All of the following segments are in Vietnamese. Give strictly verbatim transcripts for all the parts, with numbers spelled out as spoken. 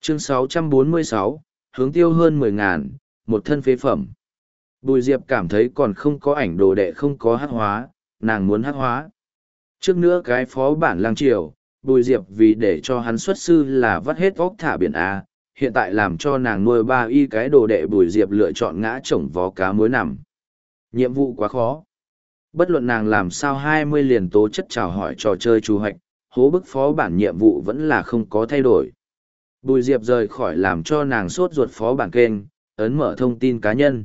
Chương sáu trăm bốn mươi sáu, hướng tiêu hơn mười ngàn, một thân phế phẩm. Bùi Diệp cảm thấy còn không có ảnh đồ đệ không có hắc hóa, nàng muốn hắc hóa. Trước nữa cái phó bản lang triều, Bùi Diệp vì để cho hắn xuất sư là vắt hết óc thả biển A, hiện tại làm cho nàng nuôi ba y cái đồ đệ Bùi Diệp lựa chọn ngã chồng vó cá muối nằm. Nhiệm vụ quá khó. Bất luận nàng làm sao hai mươi liền tố chất chào hỏi trò chơi trù hoạch, hố bức phó bản nhiệm vụ vẫn là không có thay đổi. Bùi Diệp rời khỏi làm cho nàng sốt ruột phó bản kênh, ấn mở thông tin cá nhân.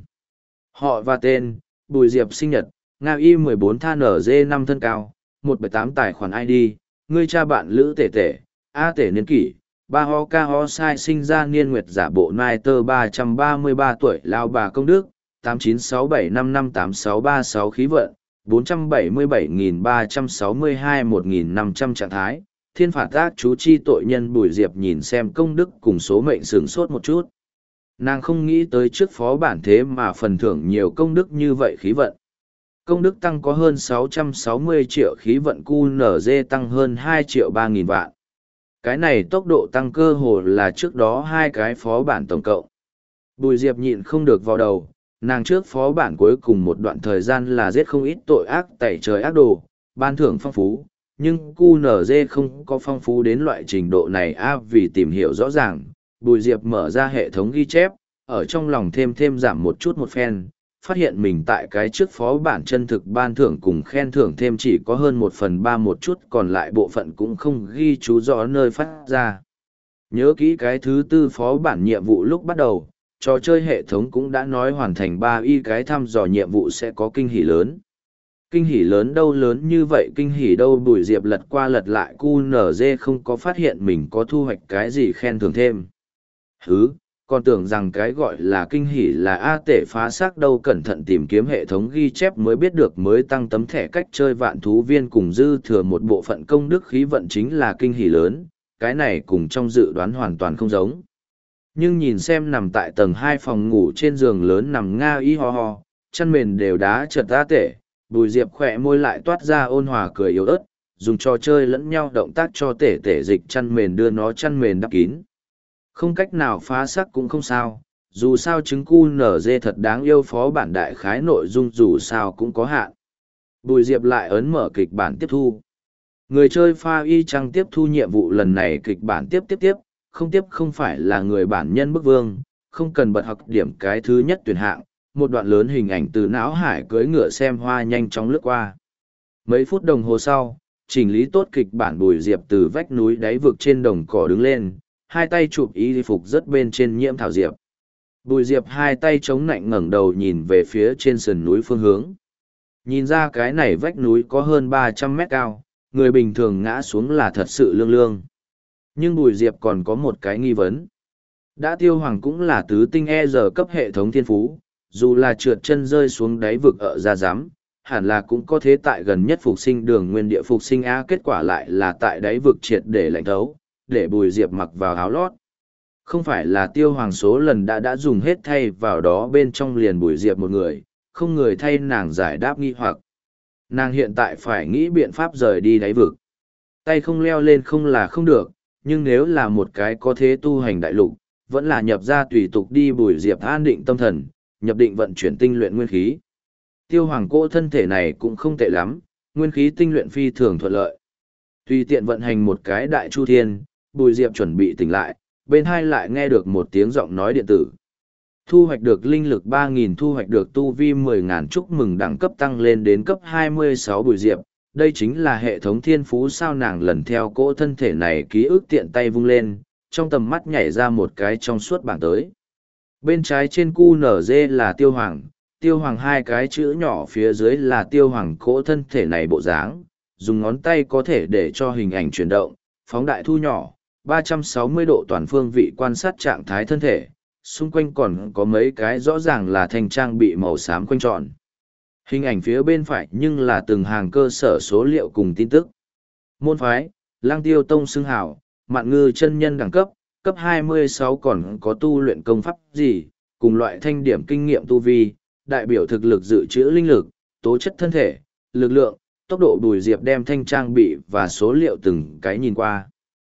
Họ và tên, Bùi Diệp sinh nhật, Nga Y mười bốn than N G năm thân cao, một bảy tám tài khoản I D, ngươi cha bạn Lữ Tể Tể, A Tể niên kỷ, ba ho ca ho sai sinh ra niên nguyệt giả bộ nai tơ ba trăm ba mươi ba tuổi lao bà công đức, tám chín sáu bảy năm năm tám sáu ba sáu khí vận, bốn trăm bảy mươi bảy nghìn ba trăm sáu mươi hai một nghìn năm trăm trạng thái, thiên phạt ác chú chi tội nhân. Bùi Diệp nhìn xem công đức cùng số mệnh sửng sốt một chút. Nàng không nghĩ tới trước phó bản thế mà phần thưởng nhiều công đức như vậy khí vận. Công đức tăng có hơn sáu trăm sáu mươi triệu, khí vận Q N G tăng hơn hai triệu ba nghìn vạn. Cái này tốc độ tăng cơ hồ là trước đó hai cái phó bản tổng cộng. Bùi Diệp nhịn không được vào đầu, nàng trước phó bản cuối cùng một đoạn thời gian là giết không ít tội ác tẩy trời ác đồ, ban thưởng phong phú, nhưng Q N G không có phong phú đến loại trình độ này. A vì tìm hiểu rõ ràng, Bùi Diệp mở ra hệ thống ghi chép, ở trong lòng thêm thêm giảm một chút một phen, phát hiện mình tại cái trước phó bản chân thực ban thưởng cùng khen thưởng thêm chỉ có hơn một phần ba một chút, còn lại bộ phận cũng không ghi chú rõ nơi phát ra. Nhớ kỹ cái thứ tư phó bản nhiệm vụ lúc bắt đầu, trò chơi hệ thống cũng đã nói hoàn thành ba y cái thăm dò nhiệm vụ sẽ có kinh hỉ lớn. Kinh hỉ lớn đâu, lớn như vậy kinh hỉ đâu? Bùi Diệp lật qua lật lại Q N G không có phát hiện mình có thu hoạch cái gì khen thưởng thêm. Hứ, còn tưởng rằng cái gọi là kinh hỉ là A Tể phá xác đâu, cẩn thận tìm kiếm hệ thống ghi chép mới biết được mới tăng tấm thẻ cách chơi vạn thú viên cùng dư thừa một bộ phận công đức khí vận chính là kinh hỉ lớn, cái này cùng trong dự đoán hoàn toàn không giống. Nhưng nhìn xem nằm tại tầng hai phòng ngủ trên giường lớn nằm Nga Y ho ho, chăn mền đều đá chật A Tể, Bùi Diệp khỏe môi lại toát ra ôn hòa cười yếu ớt, dùng trò chơi lẫn nhau động tác cho Tể Tể dịch chăn mền, đưa nó chăn mền đắp kín. Không cách nào phá xác cũng không sao, dù sao trứng Q N G thật đáng yêu, phó bản đại khái nội dung dù sao cũng có hạn. Bùi Diệp lại ấn mở kịch bản tiếp thu. Người chơi pha y chăng tiếp thu nhiệm vụ lần này kịch bản tiếp tiếp tiếp, không tiếp không phải là người bản nhân bức vương, không cần bật học điểm cái thứ nhất tuyển hạng, một đoạn lớn hình ảnh từ não hải cưỡi ngựa xem hoa nhanh chóng lướt qua. Mấy phút đồng hồ sau, chỉnh lý tốt kịch bản, Bùi Diệp từ vách núi đáy vực trên đồng cỏ đứng lên, hai tay chụp y phục rất bên trên nhiễm thảo diệp. Bùi Diệp hai tay chống nạnh ngẩng đầu nhìn về phía trên sườn núi phương hướng. Nhìn ra cái này vách núi có hơn ba trăm mét cao, người bình thường ngã xuống là thật sự lương lương. Nhưng Bùi Diệp còn có một cái nghi vấn. Đã Tiêu Hoàng cũng là tứ tinh E giờ cấp hệ thống thiên phú, dù là trượt chân rơi xuống đáy vực ở ra giám, hẳn là cũng có thế tại gần nhất phục sinh đường nguyên địa phục sinh A, kết quả lại là tại đáy vực triệt để lạnh thấu, để Bùi Diệp mặc vào áo lót. Không phải là Tiêu Hoàng số lần đã đã dùng hết thay vào đó bên trong liền Bùi Diệp một người, không người thay nàng giải đáp nghi hoặc. Nàng hiện tại phải nghĩ biện pháp rời đi đáy vực. Tay không leo lên không là không được, nhưng nếu là một cái có thế tu hành đại lục, vẫn là nhập ra tùy tục đi. Bùi Diệp an định tâm thần, nhập định vận chuyển tinh luyện nguyên khí. Tiêu Hoàng cỗ thân thể này cũng không tệ lắm, nguyên khí tinh luyện phi thường thuận lợi. Tùy tiện vận hành một cái đại chu thiên, Bùi Diệp chuẩn bị tỉnh lại, bên hai lại nghe được một tiếng giọng nói điện tử. Thu hoạch được linh lực ba nghìn, thu hoạch được tu vi mười nghìn, chúc mừng đẳng cấp tăng lên đến cấp hai mươi sáu. Bùi Diệp, đây chính là hệ thống thiên phú sao? Nàng lần theo cỗ thân thể này ký ức tiện tay vung lên, trong tầm mắt nhảy ra một cái trong suốt bảng tới. Bên trái trên Q N G là Tiêu Hoàng, Tiêu Hoàng hai cái chữ nhỏ phía dưới là Tiêu Hoàng cỗ thân thể này bộ dáng, dùng ngón tay có thể để cho hình ảnh chuyển động, phóng đại thu nhỏ, ba trăm sáu mươi độ toàn phương vị quan sát trạng thái thân thể, xung quanh còn có mấy cái rõ ràng là thanh trang bị màu xám quanh tròn. Hình ảnh phía bên phải nhưng là từng hàng cơ sở số liệu cùng tin tức. Môn phái, Lăng Tiêu Tông xưng hảo, Mạn Ngư chân nhân đẳng cấp, cấp hai mươi sáu, còn có tu luyện công pháp gì, cùng loại thanh điểm kinh nghiệm tu vi, đại biểu thực lực dự trữ linh lực, tố chất thân thể, lực lượng, tốc độ. Bùi Diệp đem thanh trang bị và số liệu từng cái nhìn qua.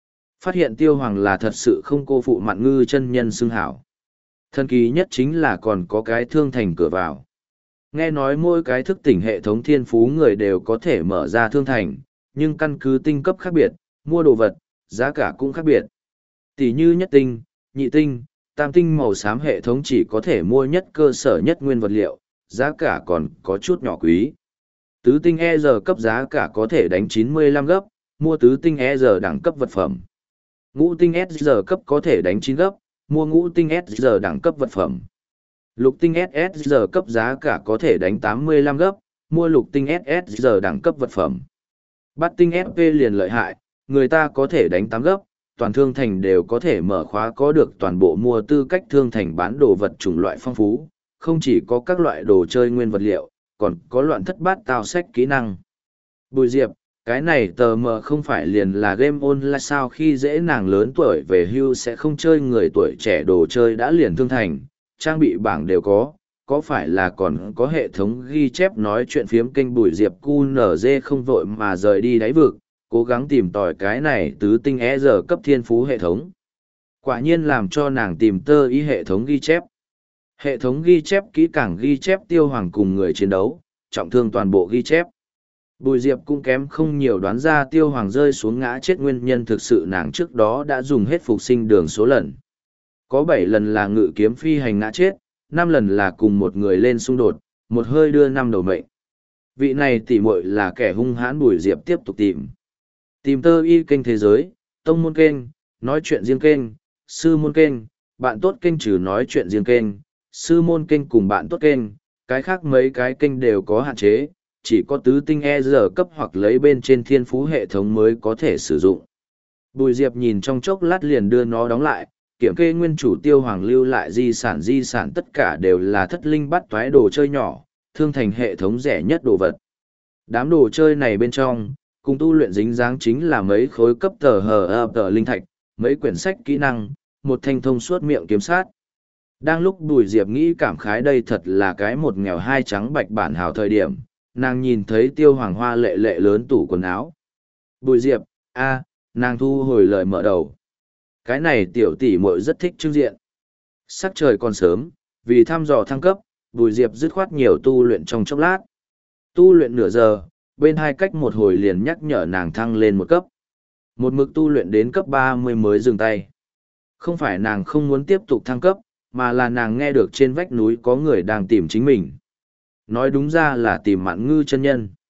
Phát hiện tiêu hoàng là thật sự không cô phụ mạn ngư chân nhân xưng hảo. Thần kỳ nhất chính là còn có cái thương thành cửa vào. Nghe nói mỗi cái thức tỉnh hệ thống thiên phú người đều có thể mở ra thương thành, nhưng căn cứ tinh cấp khác biệt, mua đồ vật, giá cả cũng khác biệt. Tỷ như nhất tinh, nhị tinh, tam tinh màu xám hệ thống chỉ có thể mua nhất cơ sở nhất nguyên vật liệu, giá cả còn có chút nhỏ quý. Tứ tinh E R cấp giá cả có thể đánh chín mươi lăm gấp, mua tứ tinh E R đẳng cấp vật phẩm. Ngũ tinh S R cấp có thể đánh chín gấp, mua ngũ tinh S R đẳng cấp vật phẩm. Lục tinh S S R cấp giá cả có thể đánh tám mươi lăm gấp, mua lục tinh S S R đẳng cấp vật phẩm. Bát tinh ép pê liền lợi hại, người ta có thể đánh tám gấp, toàn thương thành đều có thể mở khóa có được toàn bộ mua tư cách thương thành bán đồ vật chủng loại phong phú, không chỉ có các loại đồ chơi nguyên vật liệu, còn có loạn thất bát tao sách kỹ năng. Bùi Diệp, cái này tờ mờ không phải liền là game online sao, khi dễ nàng lớn tuổi về hưu sẽ không chơi người tuổi trẻ đồ chơi đã liền thương thành, trang bị bảng đều có, có phải là còn có hệ thống ghi chép nói chuyện phiếm kênh Bùi Diệp cu nờ dê không vội mà rời đi đáy vực, cố gắng tìm tòi cái này tứ tinh e giờ cấp thiên phú hệ thống. Quả nhiên làm cho nàng tìm tơ ý hệ thống ghi chép. Hệ thống ghi chép kỹ càng ghi chép tiêu hoàng cùng người chiến đấu, trọng thương toàn bộ ghi chép. Bùi Diệp cũng kém không nhiều đoán ra tiêu hoàng rơi xuống ngã chết nguyên nhân thực sự nàng trước đó đã dùng hết phục sinh đường số lần. Có bảy lần là ngự kiếm phi hành ngã chết, năm lần là cùng một người lên xung đột, một hơi đưa năm đầu mệnh. Vị này tỉ muội là kẻ hung hãn. Bùi Diệp tiếp tục tìm. Tìm tơ y kênh thế giới, tông môn kênh, nói chuyện riêng kênh, sư môn kênh, bạn tốt kênh trừ nói chuyện riêng kênh, sư môn kênh cùng bạn tốt kênh, cái khác mấy cái kênh đều có hạn chế, chỉ có tứ tinh E R cấp hoặc lấy bên trên thiên phú hệ thống mới có thể sử dụng. Bùi Diệp nhìn trong chốc lát liền đưa nó đóng lại, kiểm kê nguyên chủ tiêu hoàng lưu lại di sản di sản tất cả đều là thất linh bắt toái đồ chơi nhỏ, thương thành hệ thống rẻ nhất đồ vật. Đám đồ chơi này bên trong, cùng tu luyện dính dáng chính là mấy khối cấp tờ hờ ập tờ linh thạch, mấy quyển sách kỹ năng, một thanh thông suốt miệng kiếm sát. Đang lúc Bùi Diệp nghĩ cảm khái đây thật là cái một nghèo hai trắng bạch bản hào thời điểm, nàng nhìn thấy tiêu hoàng hoa lệ lệ lớn tủ quần áo. Bùi Diệp, a, nàng thu hồi lời mở đầu. Cái này tiểu tỷ muội rất thích trưng diện. Sắc trời còn sớm, vì thăm dò thăng cấp, Bùi Diệp dứt khoát nhiều tu luyện trong chốc lát. Tu luyện nửa giờ, bên hai cách một hồi liền nhắc nhở nàng thăng lên một cấp. Một mực tu luyện đến cấp ba mươi mới dừng tay. Không phải nàng không muốn tiếp tục thăng cấp, mà là nàng nghe được trên vách núi có người đang tìm chính mình. Nói đúng ra là tìm Mạn Ngư chân nhân.